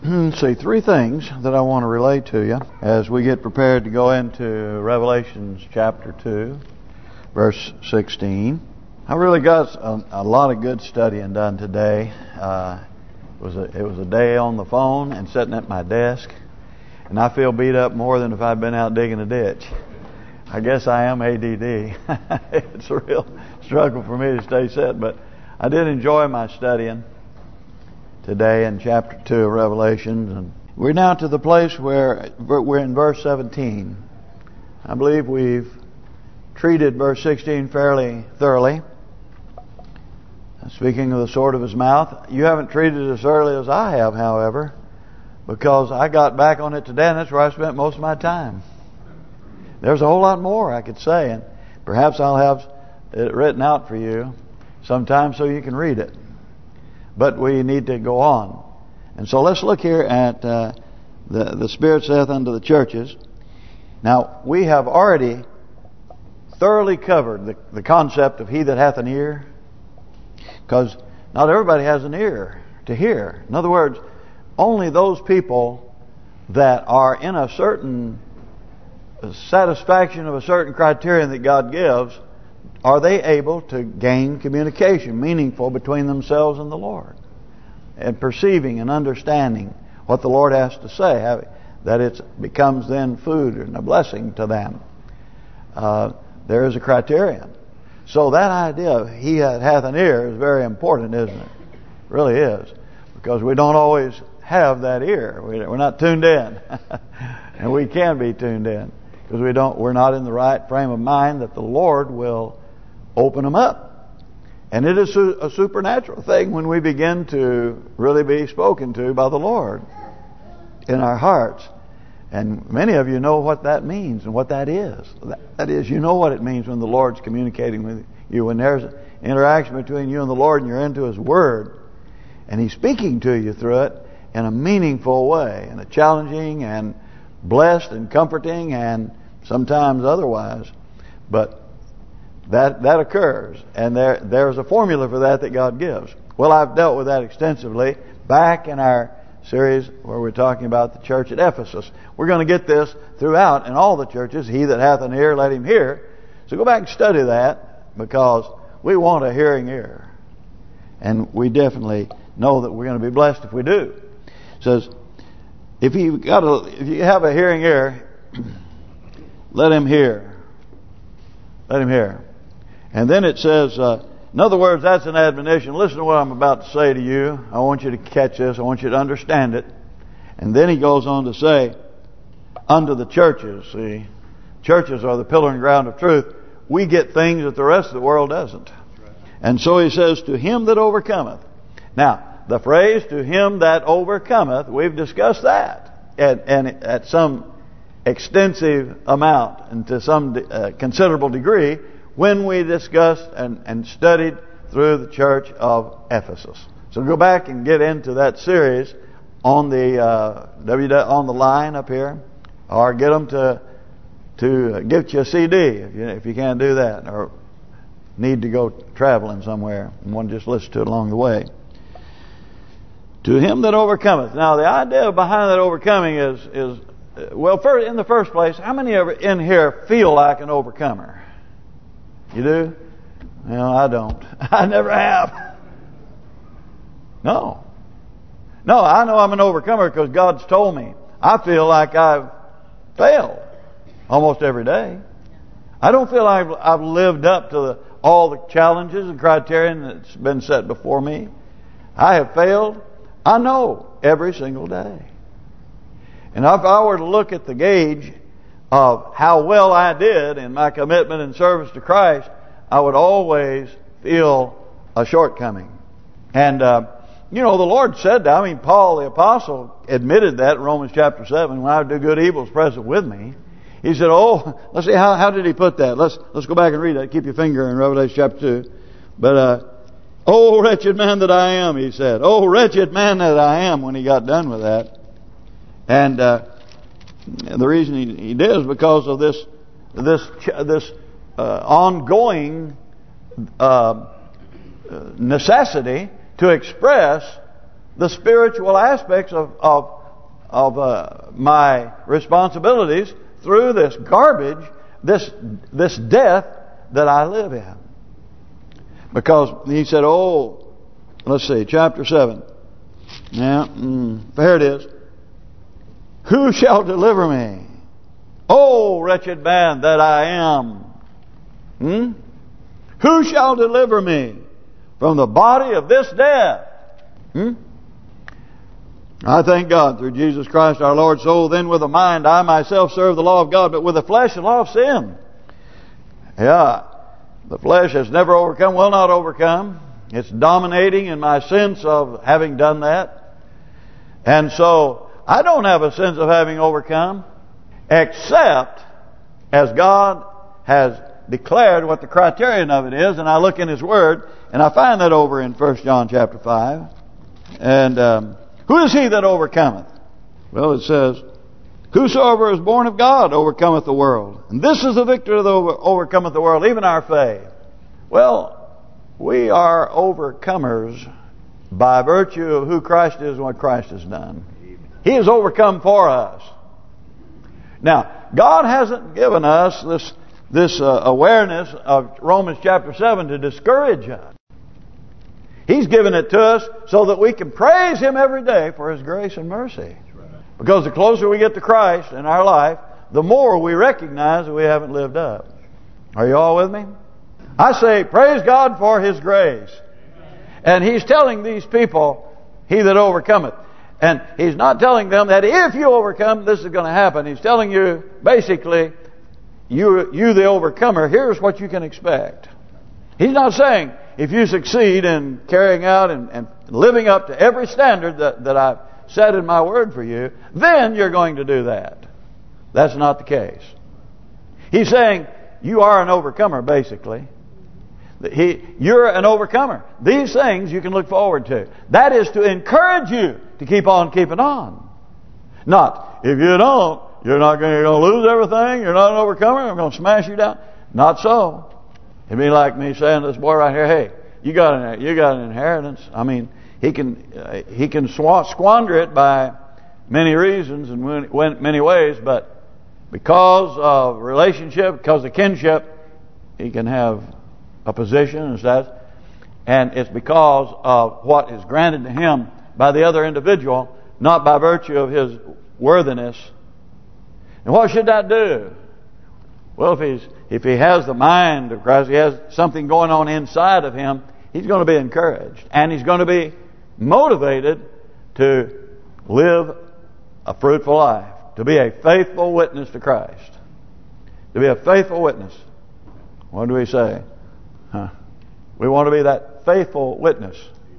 See, three things that I want to relate to you as we get prepared to go into Revelations chapter 2, verse 16. I really got a lot of good studying done today. It was a day on the phone and sitting at my desk, and I feel beat up more than if I'd been out digging a ditch. I guess I am ADD. It's a real struggle for me to stay set, but I did enjoy my studying today in chapter 2 of Revelation. And we're now to the place where we're in verse 17. I believe we've treated verse 16 fairly thoroughly. Speaking of the sword of his mouth, you haven't treated it as thoroughly as I have, however, because I got back on it today, and that's where I spent most of my time. There's a whole lot more I could say, and perhaps I'll have it written out for you sometime so you can read it. But we need to go on. And so let's look here at the Spirit saith unto the churches. Now, we have already thoroughly covered the concept of he that hath an ear, because not everybody has an ear to hear. In other words, only those people that are in a certain satisfaction of a certain criterion that God gives, are they able to gain communication meaningful between themselves and the Lord, and perceiving and understanding what the Lord has to say, that it becomes then food and a blessing to them. There is a criterion. So that idea of he that hath an ear is very important, isn't it? It really is, because we don't always have that ear. We're not tuned in, and we can be tuned in because we're not in the right frame of mind that the Lord will open them up. And it is a supernatural thing when we begin to really be spoken to by the Lord in our hearts. And many of you know what that means and what that is. That is, you know what it means when the Lord's communicating with you. When there's an interaction between you and the Lord and you're into His Word, and He's speaking to you through it in a meaningful way, in a challenging and blessed and comforting and sometimes otherwise. But that occurs, and there's a formula for that God gives. Well, I've dealt with that extensively back in our series where we're talking about the church at Ephesus. We're going to get this throughout in all the churches. He that hath an ear, let him hear. So go back and study that, because we want a hearing ear, and we definitely know that we're going to be blessed if we do. It says, if you have a hearing ear, let him hear. Let him hear. And then it says, in other words, that's an admonition. Listen to what I'm about to say to you. I want you to catch this. I want you to understand it. And then he goes on to say, unto the churches. See, churches are the pillar and ground of truth. We get things that the rest of the world doesn't. And so he says, to him that overcometh. Now, the phrase, to him that overcometh, we've discussed that. And at some extensive amount and to some considerable degree when we discussed and studied through the church of Ephesus. So go back and get into that series on the on the line up here, or get them to get you a CD if you can't do that, or need to go traveling somewhere and want to just listen to it along the way. To him that overcometh. Now the idea behind that overcoming is well, first, in the first place, how many ever in here feel like an overcomer? You do? Well, I don't. I never have. No, I know I'm an overcomer because God's told me. I feel like I've failed almost every day. I don't feel like I've lived up to all the challenges and criterion that's been set before me. I have failed, I know, every single day. And if I were to look at the gauge of how well I did in my commitment and service to Christ, I would always feel a shortcoming. And, the Lord said that. I mean, Paul the Apostle admitted that in Romans chapter 7. When I do good, evil is present with me. He said, let's see, how did he put that? Let's go back and read that. Keep your finger in Revelation chapter 2. But, oh, wretched man that I am, he said. Oh, wretched man that I am, when he got done with that. And the reason he did is because of this ongoing necessity to express the spiritual aspects of my responsibilities through this garbage, this death that I live in. Because he said, oh, let's see, chapter 7. Yeah, there it is. Who shall deliver me? Oh, wretched man that I am. Who shall deliver me from the body of this death? I thank God through Jesus Christ our Lord. So then with the mind I myself serve the law of God, but with the flesh the law of sin. Yeah, the flesh has never overcome, will not overcome. It's dominating in my sense of having done that. And so I don't have a sense of having overcome, except as God has declared what the criterion of it is. And I look in His Word, and I find that over in 1 John chapter 5. And who is he that overcometh? Well, it says, whosoever is born of God overcometh the world. And this is the victory that overcometh the world, even our faith. Well, we are overcomers by virtue of who Christ is and what Christ has done. He has overcome for us. Now, God hasn't given us this awareness of Romans chapter 7 to discourage us. He's given it to us so that we can praise Him every day for His grace and mercy. Because the closer we get to Christ in our life, the more we recognize that we haven't lived up. Are you all with me? I say, praise God for His grace. And He's telling these people, he that overcometh. And He's not telling them that if you overcome, this is going to happen. He's telling you, basically, you the overcomer, here's what you can expect. He's not saying, if you succeed in carrying out and living up to every standard that I've set in my word for you, then you're going to do that. That's not the case. He's saying you are an overcomer, basically. You're an overcomer. These things you can look forward to. That is to encourage you to keep on keeping on. Not, if you don't, you're going to lose everything, you're not an overcomer, I'm going to smash you down. Not so. It'd be like me saying to this boy right here, hey, you got an inheritance. I mean, he can squander it by many reasons and many ways, but because of relationship, because of kinship, he can have a position and such. And it's because of what is granted to him by the other individual, not by virtue of his worthiness. And what should that do? Well, if he has the mind of Christ, he has something going on inside of him, he's going to be encouraged. And he's going to be motivated to live a fruitful life. To be a faithful witness to Christ. To be a faithful witness. What do we say? We want to be that faithful witness.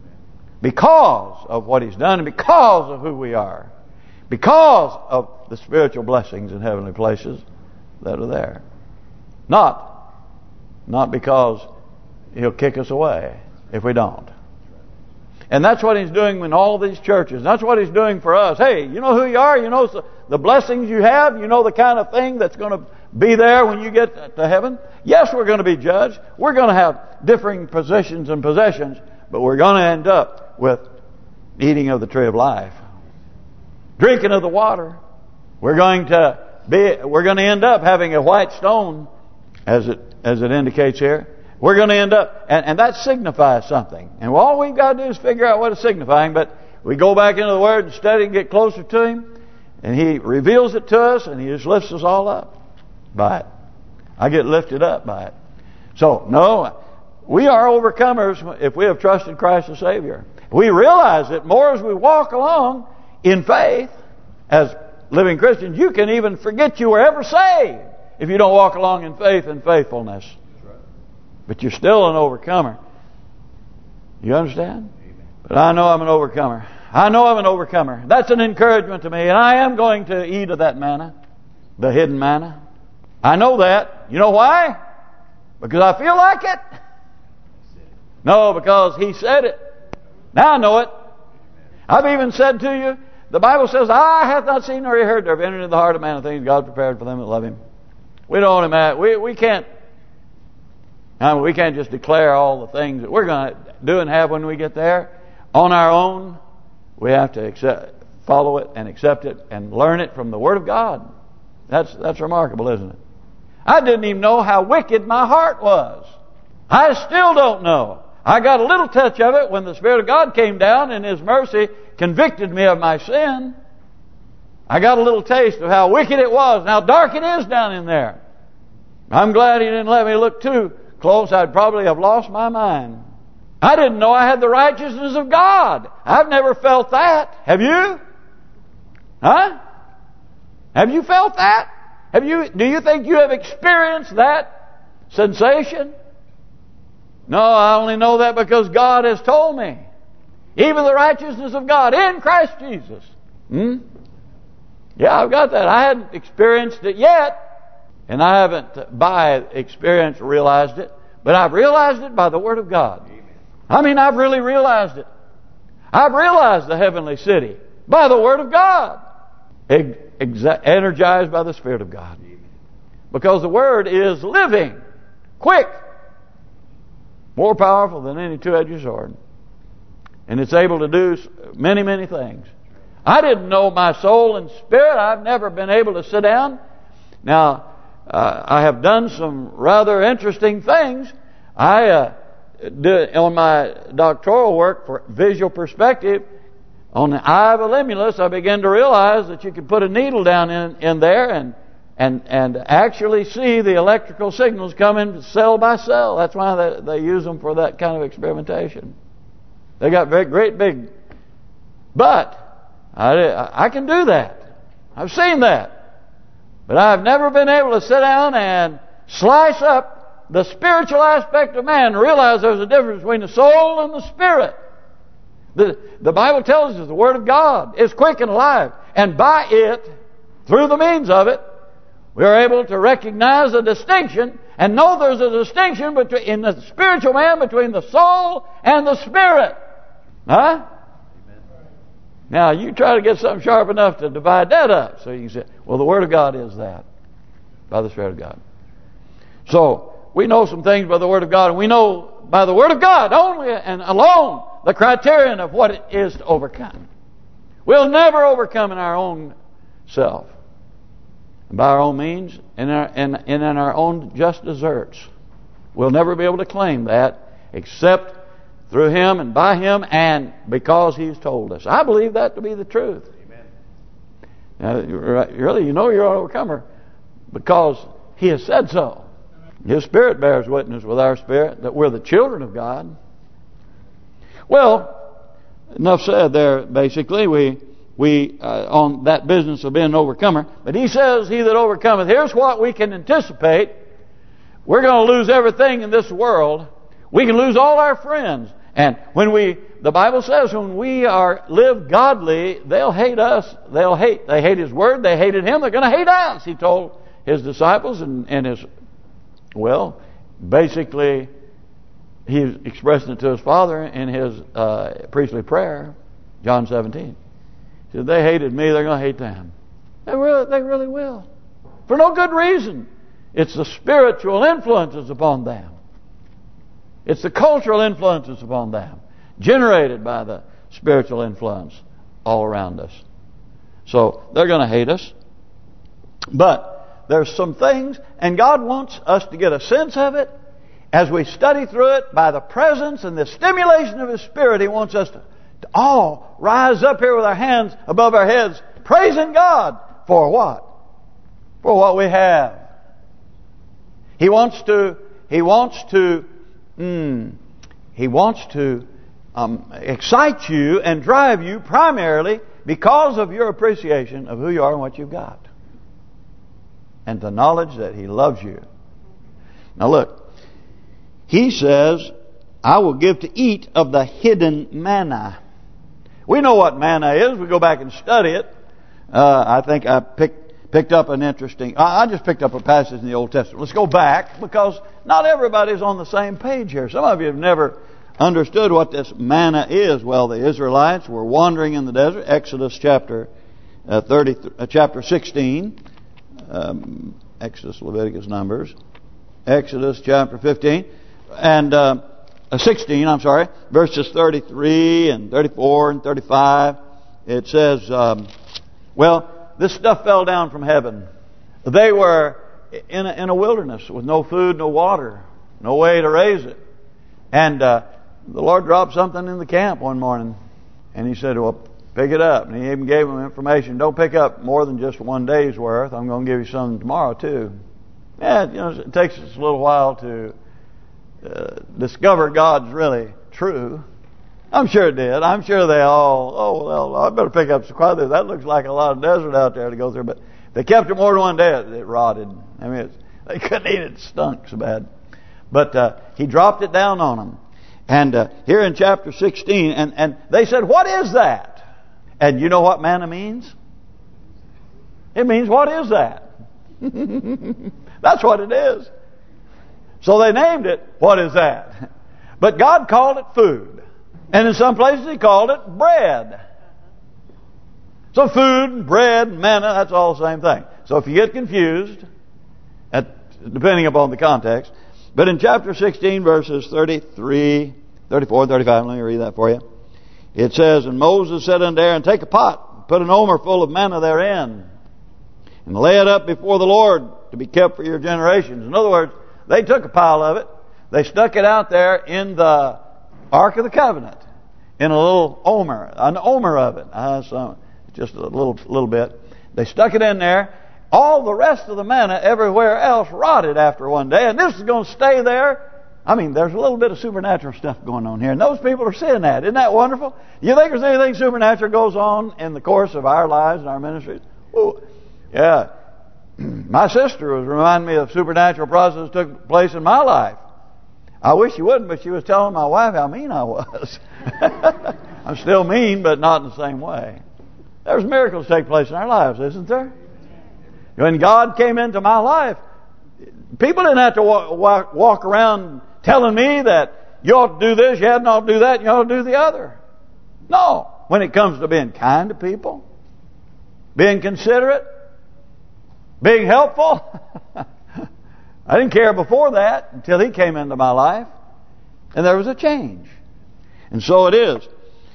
Because of what He's done and because of who we are. Because of the spiritual blessings in heavenly places that are there. Not because He'll kick us away if we don't. And that's what He's doing in all these churches. That's what He's doing for us. Hey, you know who you are? You know the blessings you have? You know the kind of thing that's going to be there when you get to heaven? Yes, we're going to be judged. We're going to have differing positions and possessions. But we're going to end up with eating of the tree of life. Drinking of the water. We're going to end up having a white stone, as it indicates here. We're going to end up, and that signifies something. And all we've got to do is figure out what it's signifying. But we go back into the Word and study and get closer to Him. And He reveals it to us, and He just lifts us all up by it. I get lifted up by it. So, no, we are overcomers if we have trusted Christ as Savior. We realize that more as we walk along in faith, as living Christians, you can even forget you were ever saved if you don't walk along in faith and faithfulness. But you're still an overcomer. You understand? Amen. But I know I'm an overcomer. I know I'm an overcomer. That's an encouragement to me. And I am going to eat of that manna. The hidden manna. I know that. You know why? Because I feel like it? No, because He said it. Now I know it. I've even said to you, the Bible says, "Eye hath not seen nor ear heard, there have entered into the heart of man the things God prepared for them that love Him." We don't imagine. We can't. We can't just declare all the things that we're going to do and have when we get there on our own. We have to follow it and accept it and learn it from the Word of God. That's remarkable, isn't it? I didn't even know how wicked my heart was. I still don't know. I got a little touch of it when the Spirit of God came down in His mercy, convicted me of my sin. I got a little taste of how wicked it was and how dark it is down in there. I'm glad He didn't let me look too close. I'd probably have lost my mind. I didn't know I had the righteousness of God. I've never felt that. Have you? Huh? Have you felt that? Do you think you have experienced that sensation? No, I only know that because God has told me. Even the righteousness of God in Christ Jesus. Yeah, I've got that. I hadn't experienced it yet. And I haven't by experience realized it. But I've realized it by the Word of God. I mean, I've really realized it. I've realized the heavenly city by the Word of God. Energized by the Spirit of God. Because the Word is living, quick, more powerful than any two-edged sword. And it's able to do many, many things. I didn't know my soul and spirit. I've never been able to sit down. Now, I have done some rather interesting things. On my doctoral work for visual perspective, on the eye of a limulus, I began to realize that you could put a needle down in there and actually see the electrical signals coming cell by cell. That's why they use them for that kind of experimentation. They got great big. But I can do that. I've seen that. But I've never been able to sit down and slice up the spiritual aspect of man and realize there's a difference between the soul and the spirit. The Bible tells us the Word of God is quick and alive. And by it, through the means of it, we are able to recognize a distinction and know there's a distinction in the spiritual man between the soul and the spirit. Huh? Now, you try to get something sharp enough to divide that up. So you can say, well, the Word of God is that. By the Spirit of God. So, we know some things by the Word of God. And we know by the Word of God only and alone the criterion of what it is to overcome. We'll never overcome in our own self. And by our own means and in our own just deserts. We'll never be able to claim that except through Him and by Him and because He's told us. I believe that to be the truth. Amen. Now, really, you know you're an overcomer because He has said so. His Spirit bears witness with our spirit that we're the children of God. Well, enough said there. Basically, we on that business of being an overcomer. But He says, "He that overcometh." Here's what we can anticipate: we're going to lose everything in this world. We can lose all our friends. And when the Bible says when we live godly, they'll hate us. They hate His Word. They hated Him. They're going to hate us. He told His disciples basically He expressed it to His Father in His priestly prayer, John 17. He said, they hated me, they're going to hate them. They really will. For no good reason. It's the spiritual influences upon them. It's the cultural influences upon them, generated by the spiritual influence all around us. So they're going to hate us. But there's some things, and God wants us to get a sense of it as we study through it by the presence and the stimulation of His Spirit. He wants us to all rise up here with our hands above our heads, praising God for what? For what we have. He wants to excite you and drive you primarily because of your appreciation of who you are and what you've got. And the knowledge that He loves you. Now look, He says, I will give to eat of the hidden manna. We know what manna is. We go back and study it. I think I picked up an interesting... I just picked up a passage in the Old Testament. Let's go back because not everybody's on the same page here. Some of you have never understood what this manna is. Well, the Israelites were wandering in the desert. Exodus chapter 16. Exodus, Leviticus, Numbers. Exodus chapter 15. And 16, verses 33 and 34 and 35. it says, well, this stuff fell down from heaven. They were in a wilderness with no food, no water, no way to raise it. And the Lord dropped something in the camp one morning. And He said, well, pick it up. And He even gave them information. Don't pick up more than just one day's worth. I'm going to give you some tomorrow too. Yeah, it takes us a little while to discover God's really true. I'm sure it did. I'm sure they all, well, I better pick up some quite. That looks like a lot of desert out there to go through. But they kept it more than one day, it rotted. I mean, they couldn't eat it. It stunk so bad. But He dropped it down on them. And here in chapter 16, and they said, what is that? And you know what manna means? It means, what is that? That's what it is. So they named it, what is that? But God called it food. And in some places He called it bread. So food and bread and manna, that's all the same thing. So if you get confused, depending upon the context. But in chapter 16, verses 33, 34, 35, let me read that for you. It says, and Moses said unto Aaron, take a pot, put an omer full of manna therein, and lay it up before the Lord to be kept for your generations. In other words, they took a pile of it, they stuck it out there in the Ark of the Covenant, in a little omer, an omer of it, just a little bit. They stuck it in there. All the rest of the manna everywhere else rotted after one day, and this is going to stay there. I mean, there's a little bit of supernatural stuff going on here, and those people are seeing that. Isn't that wonderful? You think there's anything supernatural goes on in the course of our lives and our ministries? Ooh, yeah. My sister was reminding me of supernatural processes that took place in my life. I wish she wouldn't, but she was telling my wife how mean I was. I'm still mean, but not in the same way. There's miracles take place in our lives, isn't there? When God came into my life, people didn't have to walk around telling me that you ought to do this, you ought to do that, you ought to do the other. No. When it comes to being kind to people, being considerate, being helpful, I didn't care before that until He came into my life. And there was a change. And so it is.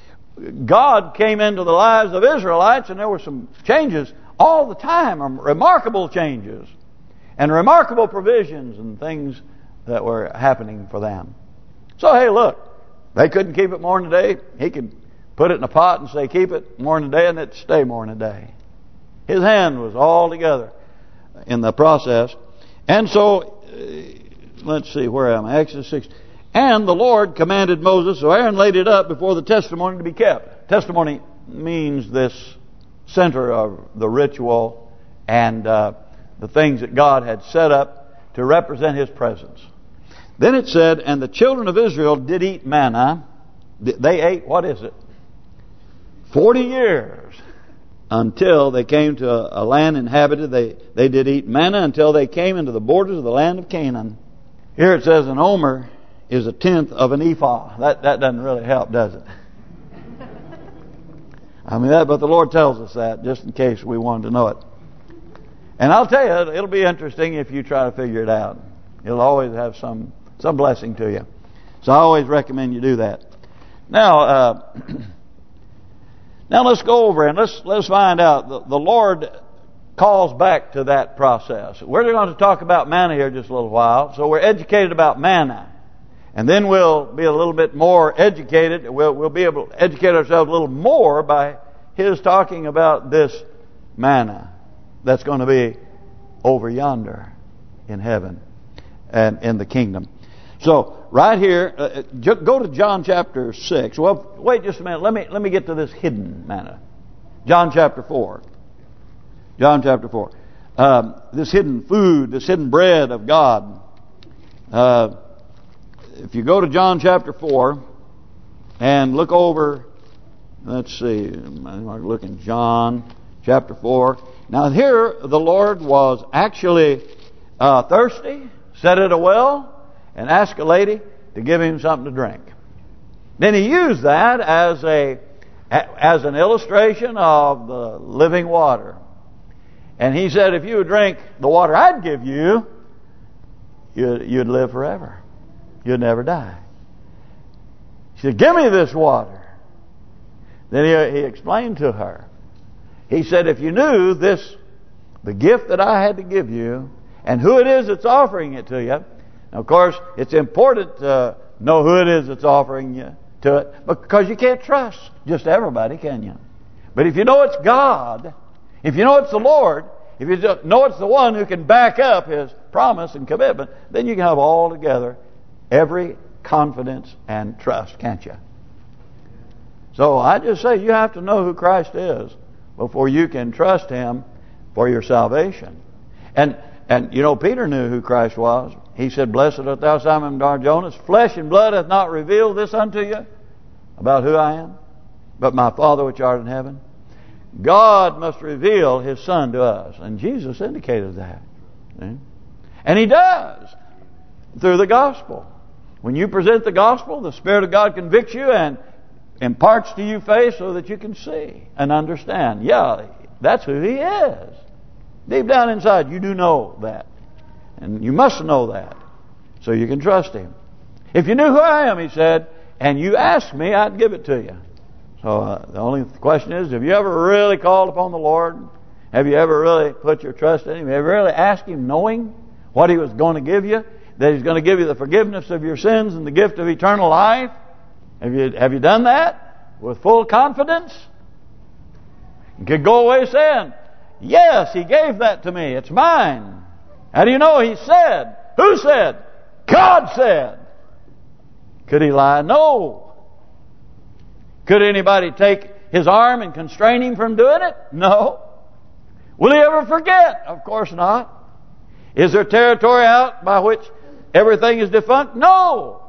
God came into the lives of Israelites, and there were some changes all the time, remarkable changes and remarkable provisions and things that were happening for them. So hey, look, they couldn't keep it more than a day. He could put it in a pot and say keep it more than a day, and it'd stay more than a day. His hand was all together in the process. And so let's see, where am I? Exodus 6. And the Lord commanded Moses, so Aaron laid it up before the testimony to be kept. Testimony means this center of the ritual and the things that God had set up to represent His presence. Then it said, and the children of Israel did eat manna. They ate, what is it? 40 years until they came to a land inhabited. They did eat manna until they came into the borders of the land of Canaan. Here it says an omer is a tenth of an ephah. That doesn't really help, does it? I mean but the Lord tells us that just in case we wanted to know it. And I'll tell you, it'll be interesting if you try to figure it out. It'll always have some blessing to you. So I always recommend you do that. Now, now let's go over and let's find out. The Lord calls back to that process. We're going to talk about manna here just a little while. So we're educated about manna. And then we'll be a little bit more educated. We'll be able to educate ourselves a little more by His talking about this manna that's going to be over yonder in heaven and in the kingdom. So right here, go to John chapter 6. Well, wait just a minute. Let me get to this hidden manna. John chapter 4. John chapter 4. This hidden food, this hidden bread of God. If you go to John chapter 4 and look over, let's see, I'm looking John chapter 4. Now here the Lord was actually thirsty, sat at a well, and asked a lady to give Him something to drink. Then He used that as an illustration of the living water. And He said, if you would drink the water I'd give you, you'd live forever. You'd never die. He said, give me this water. Then he explained to her. He said, if you knew this, the gift that I had to give you, and who it is that's offering it to you. Now, of course, it's important to know who it is that's offering you to it, because you can't trust just everybody, can you? But if you know it's God, if you know it's the Lord, if you know it's the one who can back up His promise and commitment, then you can have all together every confidence and trust, can't you? So I just say you have to know who Christ is before you can trust Him for your salvation. And you know, Peter knew who Christ was. He said, blessed art thou, Simon Bar-Jonas, flesh and blood hath not revealed this unto you about who I am, but my Father which art in heaven. God must reveal His Son to us. And Jesus indicated that. And He does through the gospel. When you present the gospel, the Spirit of God convicts you and imparts to you faith so that you can see and understand. Yeah, that's who He is. Deep down inside, you do know that. And you must know that so you can trust Him. If you knew who I am, He said, and you asked me, I'd give it to you. So the only question is, have you ever really called upon the Lord? Have you ever really put your trust in Him? Have you really asked Him knowing what He was going to give you? That He's going to give you the forgiveness of your sins and the gift of eternal life? Have you done that with full confidence? You could go away saying, yes, He gave that to me. It's mine. How do you know? He said. Who said? God said. Could He lie? No. Could anybody take His arm and constrain Him from doing it? No. Will He ever forget? Of course not. Is there territory out by which everything is defunct? No.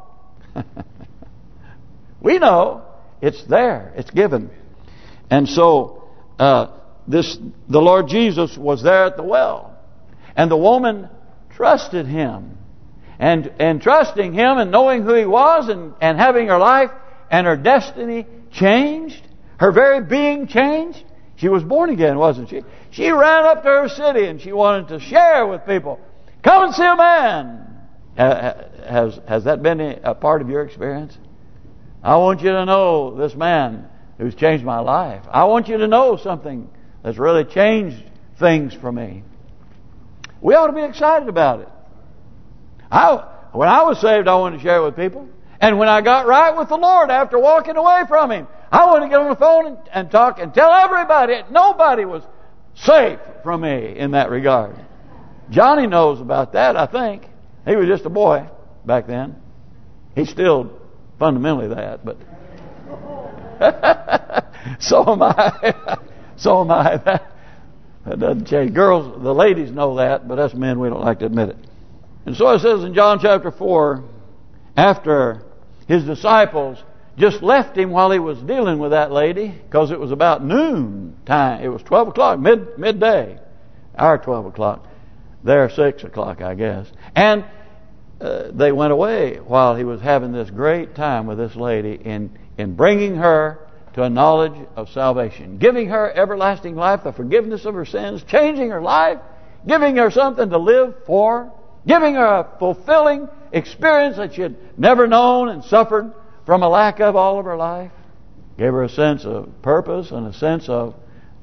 We know it's there. It's given. And so the Lord Jesus was there at the well. And the woman trusted Him. And trusting Him and knowing who He was and having her life and her destiny changed, her very being changed. She was born again, wasn't she? She ran up to her city and she wanted to share with people. Come and see a man. Has that been a part of your experience? I want you to know this man who's changed my life. I want you to know something that's really changed things for me. We ought to be excited about it. When I was saved, I wanted to share it with people. And when I got right with the Lord after walking away from Him, I wanted to get on the phone and talk and tell everybody. Nobody was safe from me in that regard. Johnny knows about that, I think. He was just a boy back then. He's still fundamentally that, but so am I. So am I. That doesn't change. Girls, the ladies know that, but us men, we don't like to admit it. And so it says in John chapter 4, after His disciples just left Him while He was dealing with that lady, because it was about noon time. It was 12 o'clock, midday. Our 12 o'clock. Their 6 o'clock, I guess. And they went away while He was having this great time with this lady in bringing her to a knowledge of salvation, giving her everlasting life, the forgiveness of her sins, changing her life, giving her something to live for, giving her a fulfilling experience that she had never known and suffered from a lack of all of her life. Gave her a sense of purpose and a sense of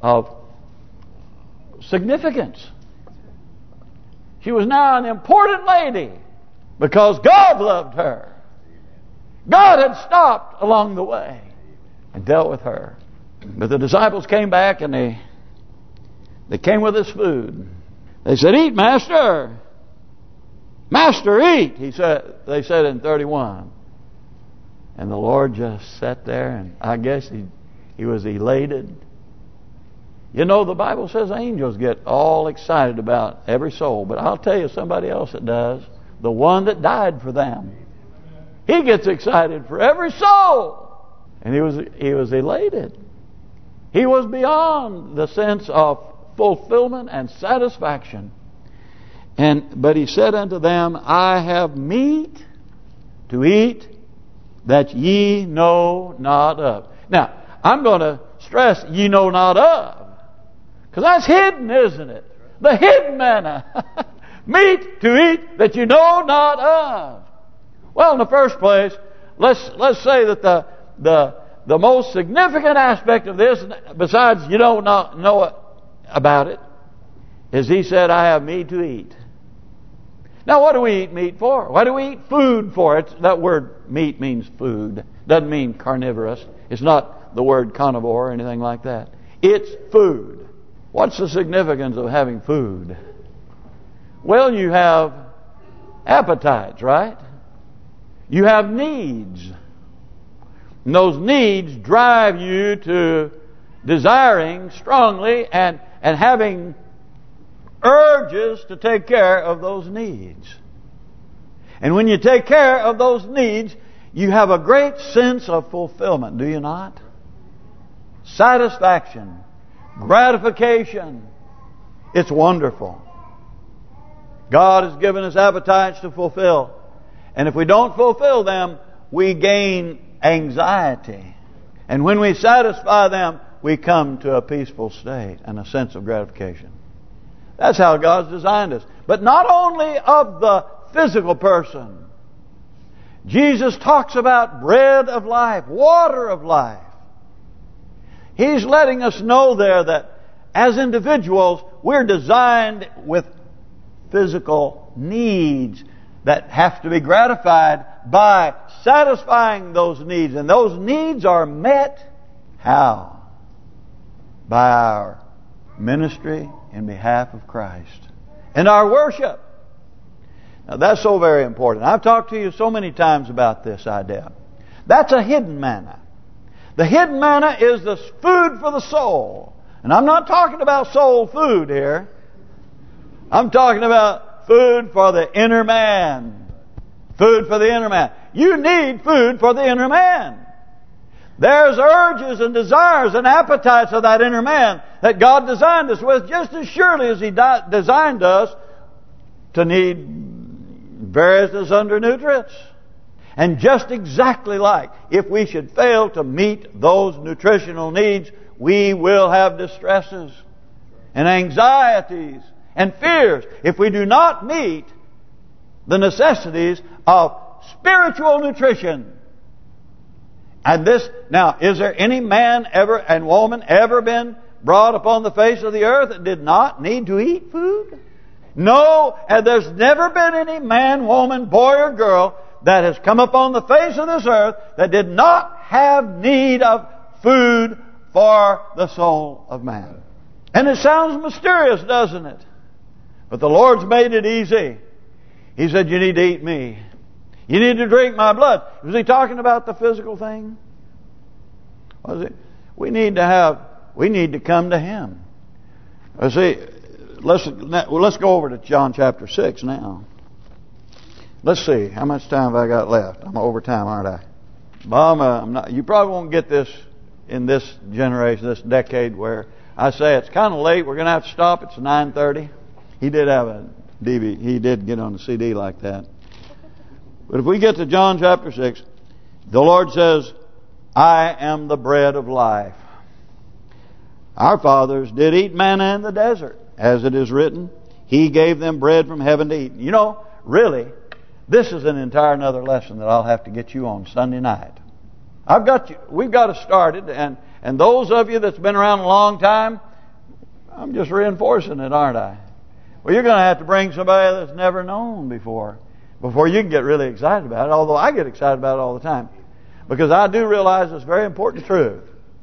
significance. She was now an important lady because God loved her. God had stopped along the way and dealt with her. But the disciples came back and they came with His food. They said, "Eat, Master. Master, eat," they said in 31. And the Lord just sat there, and I guess he was elated. You know, the Bible says angels get all excited about every soul, but I'll tell you somebody else that does. The one that died for them. He gets excited for every soul. And he was elated. He was beyond the sense of fulfillment and satisfaction. But He said unto them, I have meat to eat that ye know not of. Now, I'm going to stress ye know not of. Because that's hidden, isn't it? The hidden manna. Meat to eat that you know not of. Well, in the first place, let's say that the most significant aspect of this, besides you don't know about it, is He said, I have meat to eat. Now what do we eat meat for? Why do we eat food for? That word meat means food. Doesn't mean carnivorous. It's not the word carnivore or anything like that. It's food. What's the significance of having food? Well, you have appetites, right? You have needs. And those needs drive you to desiring strongly and having urges to take care of those needs. And when you take care of those needs, you have a great sense of fulfillment, do you not? Satisfaction, gratification. It's wonderful. God has given us appetites to fulfill. And if we don't fulfill them, we gain anxiety. And when we satisfy them, we come to a peaceful state and a sense of gratification. That's how God's designed us. But not only of the physical person. Jesus talks about bread of life, water of life. He's letting us know there that as individuals, we're designed with physical needs that have to be gratified by satisfying those needs. And those needs are met how? By our ministry in behalf of Christ and our worship. Now that's so very important. I've talked to you so many times about this idea. That's a hidden manna. The hidden manna is the food for the soul. And I'm not talking about soul food here. I'm talking about food for the inner man. Food for the inner man. You need food for the inner man. There's urges and desires and appetites of that inner man that God designed us with just as surely as He designed us to need various undernutrients. And just exactly like if we should fail to meet those nutritional needs, we will have distresses and anxieties and fears if we do not meet the necessities of spiritual nutrition. And this, now, is there any man ever and woman ever been brought upon the face of the earth that did not need to eat food? No, and there's never been any man, woman, boy or girl that has come upon the face of this earth that did not have need of food for the soul of man. And it sounds mysterious, doesn't it? But the Lord's made it easy. He said, you need to eat me. You need to drink my blood. Was He talking about the physical thing? Was it? We need to come to Him. See, let's go over to John chapter 6 now. Let's see, how much time have I got left? I'm over time, aren't I? Well, I'm not. You probably won't get this in this generation, this decade, where I say it's kind of late. We're going to have to stop. It's 9:30. He did have a DVD. He did get on the CD like that. But if we get to John chapter 6, the Lord says, I am the bread of life. Our fathers did eat manna in the desert, as it is written. He gave them bread from heaven to eat. You know, really, this is an entire another lesson that I'll have to get you on Sunday night. I've got you. We've got to start it, and those of you that's been around a long time, I'm just reinforcing it, aren't I? Well, you're going to have to bring somebody that's never known before you can get really excited about it. Although I get excited about it all the time, because I do realize it's very important truth.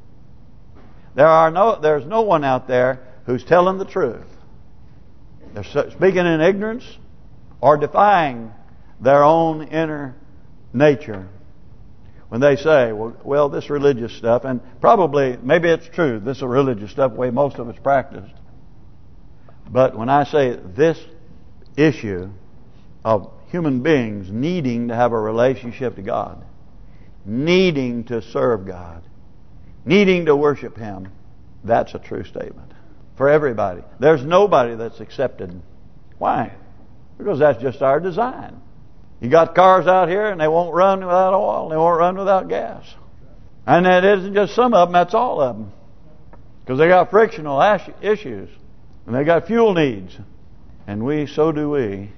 There's no one out there who's telling the truth. They're speaking in ignorance or defying their own inner nature when they say, well, this religious stuff, and probably, maybe it's true, this is religious stuff, the way most of it's practiced. But when I say this issue of human beings needing to have a relationship to God, needing to serve God, needing to worship Him, that's a true statement for everybody. There's nobody that's accepted. Why? Because that's just our design. You got cars out here and they won't run without oil, they won't run without gas. And that isn't just some of them, that's all of them. Because they got frictional issues. And they got fuel needs. And so do we.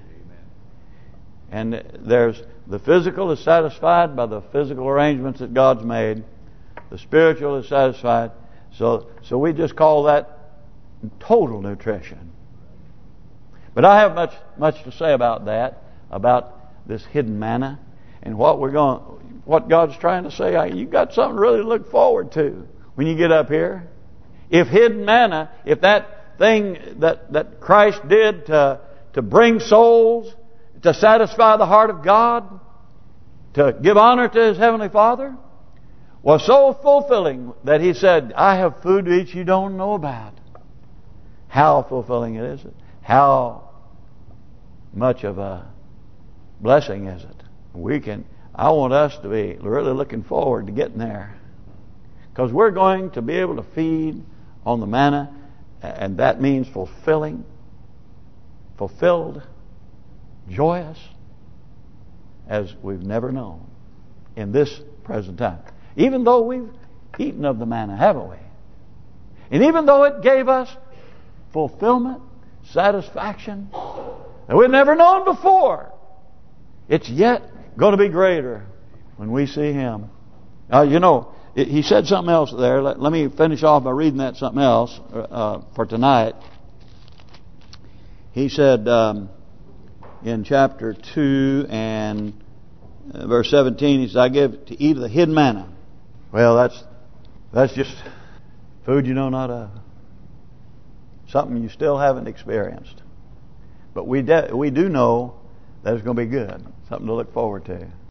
And there's the physical is satisfied by the physical arrangements that God's made. The spiritual is satisfied. So we just call that total nutrition. But I have much to say about that, about this hidden manna, and what God's trying to say. You got something really to look forward to when you get up here. If hidden manna, if that thing that Christ did to bring souls, to satisfy the heart of God, to give honor to His Heavenly Father, was so fulfilling that He said, I have food to eat you don't know about. How fulfilling it is. How much of a blessing is it? I want us to be really looking forward to getting there. Because we're going to be able to feed on the manna, and that means fulfilled, joyous, as we've never known in this present time. Even though we've eaten of the manna, haven't we? And even though it gave us fulfillment, satisfaction that we've never known before, it's yet going to be greater when we see Him. He said something else there. Let me finish off by reading that something else for tonight. He said in chapter 2 and verse 17, he said, I give to eat of the hidden manna. Well, that's just food you know not of. Something you still haven't experienced. But we do know that it's going to be good. Something to look forward to.